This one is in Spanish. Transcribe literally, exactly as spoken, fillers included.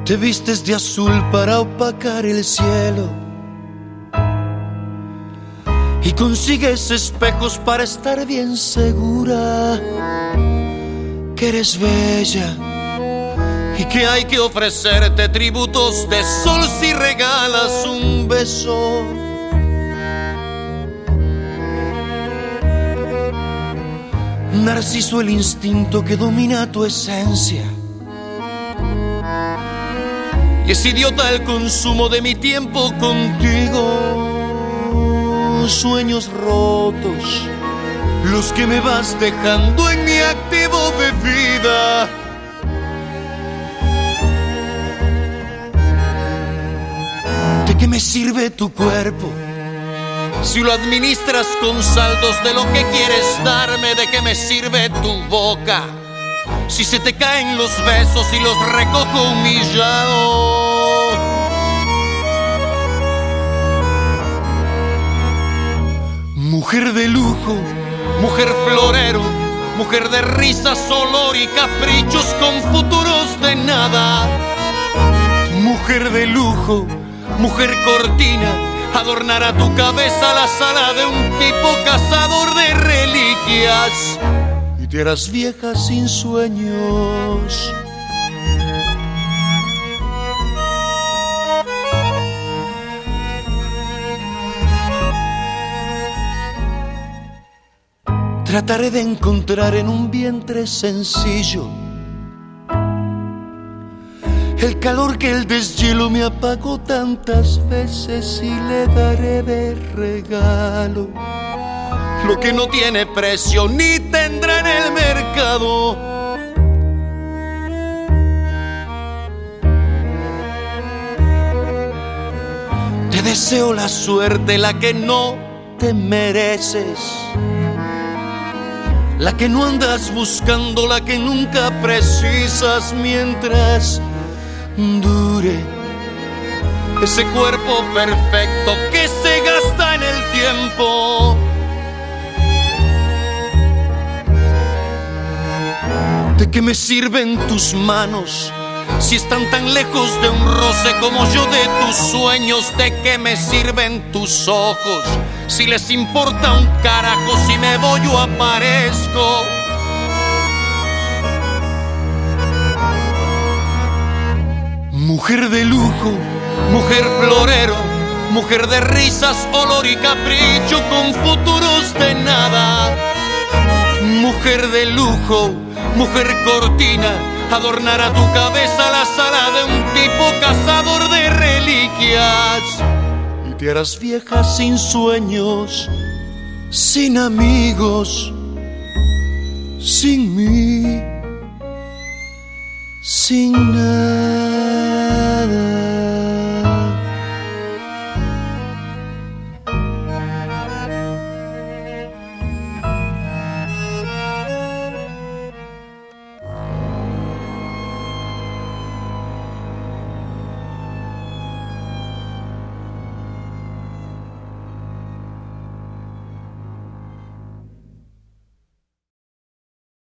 Te vistes de azul para opacar el cielo y consigues espejos para estar bien segura que eres bella y que hay que ofrecerte tributos de sol si regalas un beso. Narciso, el instinto que domina tu esencia, y es idiota el consumo de mi tiempo contigo. Sueños rotos, los que me vas dejando en mi activo de vida. ¿De qué me sirve tu cuerpo si lo administras con saldos de lo que quieres darme? ¿De qué me sirve tu boca si se te caen los besos y los recojo humillado? Mujer de lujo, mujer florero, mujer de risas, olor y caprichos con futuros de nada. Mujer de lujo, mujer cortina, adornará tu cabeza la sala de un tipo cazador de reliquias y te harás vieja sin sueños. Trataré de encontrar en un vientre sencillo el calor que el deshielo me apagó tantas veces, y le daré de regalo lo que no tiene precio ni tendrá en el mercado. Te deseo la suerte, la que no te mereces, la que no andas buscando, la que nunca precisas, mientras dure ese cuerpo perfecto que se gasta en el tiempo. ¿De qué me sirven tus manos si están tan lejos de un roce como yo de tus sueños? ¿De qué me sirven tus ojos si les importa un carajo si me voy o aparezco? Mujer de lujo, mujer florero, mujer de risas, olor y capricho con futuros de nada. Mujer de lujo, mujer cortina, adornará tu cabeza la sala de un tipo cazador de reliquias y te harás vieja sin sueños, sin amigos, sin mí, sin nada.